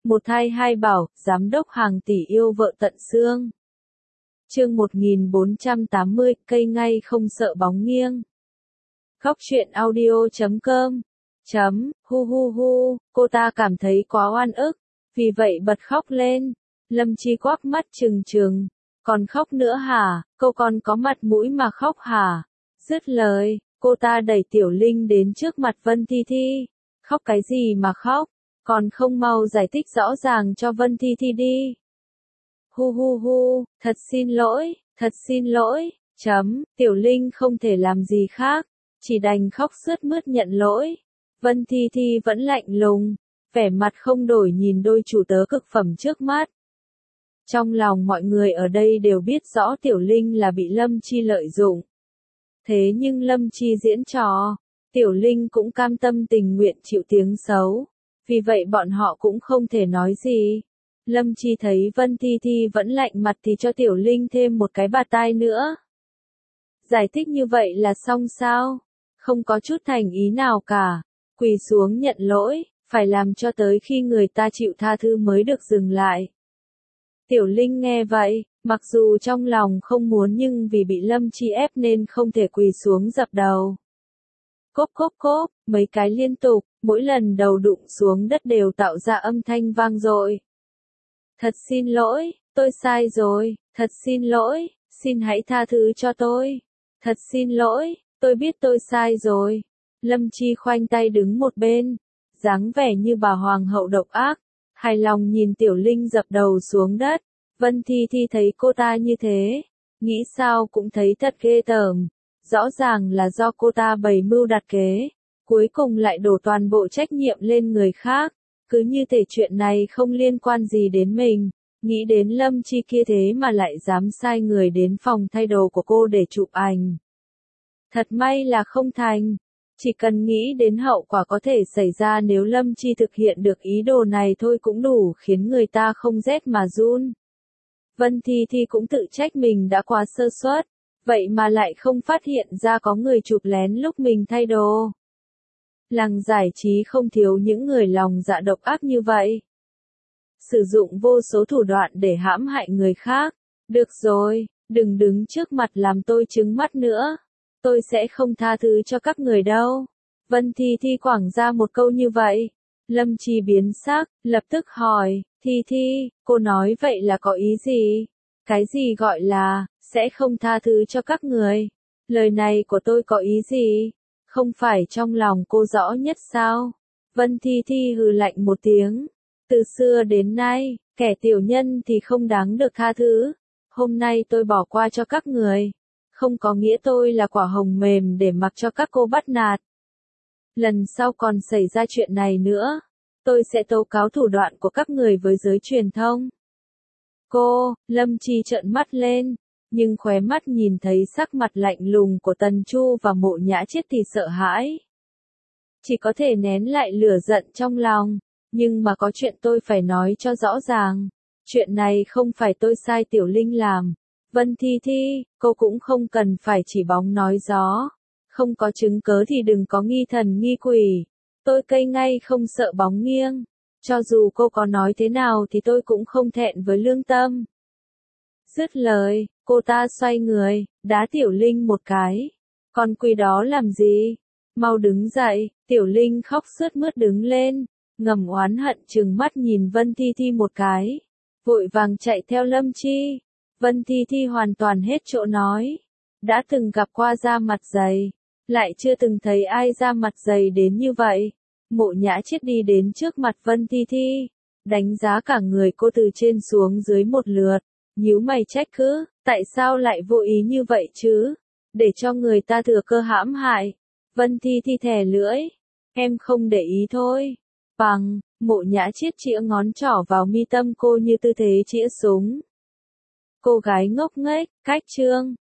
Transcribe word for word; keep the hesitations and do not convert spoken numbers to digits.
Một thai hai bảo, giám đốc hàng tỷ yêu vợ tận xương. Chương một nghìn bốn trăm tám mươi, cây ngay không sợ bóng nghiêng. Góc truyện audio chấm com. Chấm, hu hu hu, cô ta cảm thấy quá oan ức, vì vậy bật khóc lên. Lâm Chi quắc mắt trừng trừng, còn khóc nữa hả, cô còn có mặt mũi mà khóc hả? Dứt lời, cô ta đẩy Tiểu Linh đến trước mặt Vân Thi Thi. Khóc cái gì mà khóc, còn không mau giải thích rõ ràng cho Vân Thi Thi đi. Hu hu hu, thật xin lỗi, thật xin lỗi, chấm, Tiểu Linh không thể làm gì khác, chỉ đành khóc sướt mướt nhận lỗi. Vân Thi Thi vẫn lạnh lùng, vẻ mặt không đổi nhìn đôi chủ tớ cực phẩm trước mắt. Trong lòng mọi người ở đây đều biết rõ Tiểu Linh là bị Lâm Chi lợi dụng. Thế nhưng Lâm Chi diễn trò, Tiểu Linh cũng cam tâm tình nguyện chịu tiếng xấu, vì vậy bọn họ cũng không thể nói gì. Lâm Chi thấy Vân Thi Thi vẫn lạnh mặt thì cho Tiểu Linh thêm một cái bạt tai nữa. Giải thích như vậy là xong sao? Không có chút thành ý nào cả, quỳ xuống nhận lỗi, phải làm cho tới khi người ta chịu tha thứ mới được dừng lại. Tiểu Linh nghe vậy, mặc dù trong lòng không muốn nhưng vì bị Lâm Chi ép nên không thể quỳ xuống dập đầu. Cốp cốp cốp, mấy cái liên tục, mỗi lần đầu đụng xuống đất đều tạo ra âm thanh vang dội. Thật xin lỗi, tôi sai rồi, thật xin lỗi, xin hãy tha thứ cho tôi. Thật xin lỗi, tôi biết tôi sai rồi. Lâm Chi khoanh tay đứng một bên, dáng vẻ như bà hoàng hậu độc ác, hài lòng nhìn Tiểu Linh dập đầu xuống đất. Vân Thi Thi thấy cô ta như thế, nghĩ sao cũng thấy thật ghê tởm. Rõ ràng là do cô ta bày mưu đặt kế, cuối cùng lại đổ toàn bộ trách nhiệm lên người khác. Cứ như thể chuyện này không liên quan gì đến mình, nghĩ đến Lâm Chi kia thế mà lại dám sai người đến phòng thay đồ của cô để chụp ảnh. Thật may là không thành, chỉ cần nghĩ đến hậu quả có thể xảy ra nếu Lâm Chi thực hiện được ý đồ này thôi cũng đủ khiến người ta không rét mà run. Vân Thi Thi cũng tự trách mình đã quá sơ suất, vậy mà lại không phát hiện ra có người chụp lén lúc mình thay đồ. Làng giải trí không thiếu những người lòng dạ độc ác như vậy. Sử dụng vô số thủ đoạn để hãm hại người khác. Được rồi, đừng đứng trước mặt làm tôi trứng mắt nữa. Tôi sẽ không tha thứ cho các người đâu. Vân Thi Thi quẳng ra một câu như vậy. Lâm Chi biến sắc, lập tức hỏi, Thi Thi, cô nói vậy là có ý gì? Cái gì gọi là, sẽ không tha thứ cho các người? Lời này của tôi có ý gì? Không phải trong lòng cô rõ nhất sao? Vân Thi Thi hừ lạnh một tiếng. Từ xưa đến nay, kẻ tiểu nhân thì không đáng được tha thứ. Hôm nay tôi bỏ qua cho các người. Không có nghĩa tôi là quả hồng mềm để mặc cho các cô bắt nạt. Lần sau còn xảy ra chuyện này nữa, tôi sẽ tố cáo thủ đoạn của các người với giới truyền thông. Cô, Lâm Chi trợn mắt lên, nhưng khóe mắt nhìn thấy sắc mặt lạnh lùng của Tần Chu và Mộ Nhã Chiết thì sợ hãi. Chỉ có thể nén lại lửa giận trong lòng, nhưng mà có chuyện tôi phải nói cho rõ ràng. Chuyện này không phải tôi sai Tiểu Linh làm. Vân Thi Thi, cô cũng không cần phải chỉ bóng nói gió. Không có chứng cớ thì đừng có nghi thần nghi quỷ. Tôi cây ngay không sợ bóng nghiêng. Cho dù cô có nói thế nào thì tôi cũng không thẹn với lương tâm. Dứt lời, cô ta xoay người, đá Tiểu Linh một cái. Còn quỳ đó làm gì? Mau đứng dậy. Tiểu Linh khóc sướt mướt đứng lên, ngầm oán hận trừng mắt nhìn Vân Thi Thi một cái. Vội vàng chạy theo Lâm Chi. Vân Thi Thi hoàn toàn hết chỗ nói. Đã từng gặp qua da mặt dày, lại chưa từng thấy ai da mặt dày đến như vậy. Mộ Nhã Chiết đi đến trước mặt Vân Thi Thi, đánh giá cả người cô từ trên xuống dưới một lượt, nhíu mày trách cứ, tại sao lại vô ý như vậy chứ? Để cho người ta thừa cơ hãm hại. Vân Thi Thi thè lưỡi, em không để ý thôi. Bằng, Mộ Nhã Chiết chĩa ngón trỏ vào mi tâm cô như tư thế chĩa súng. Cô gái ngốc nghếch, cách trương,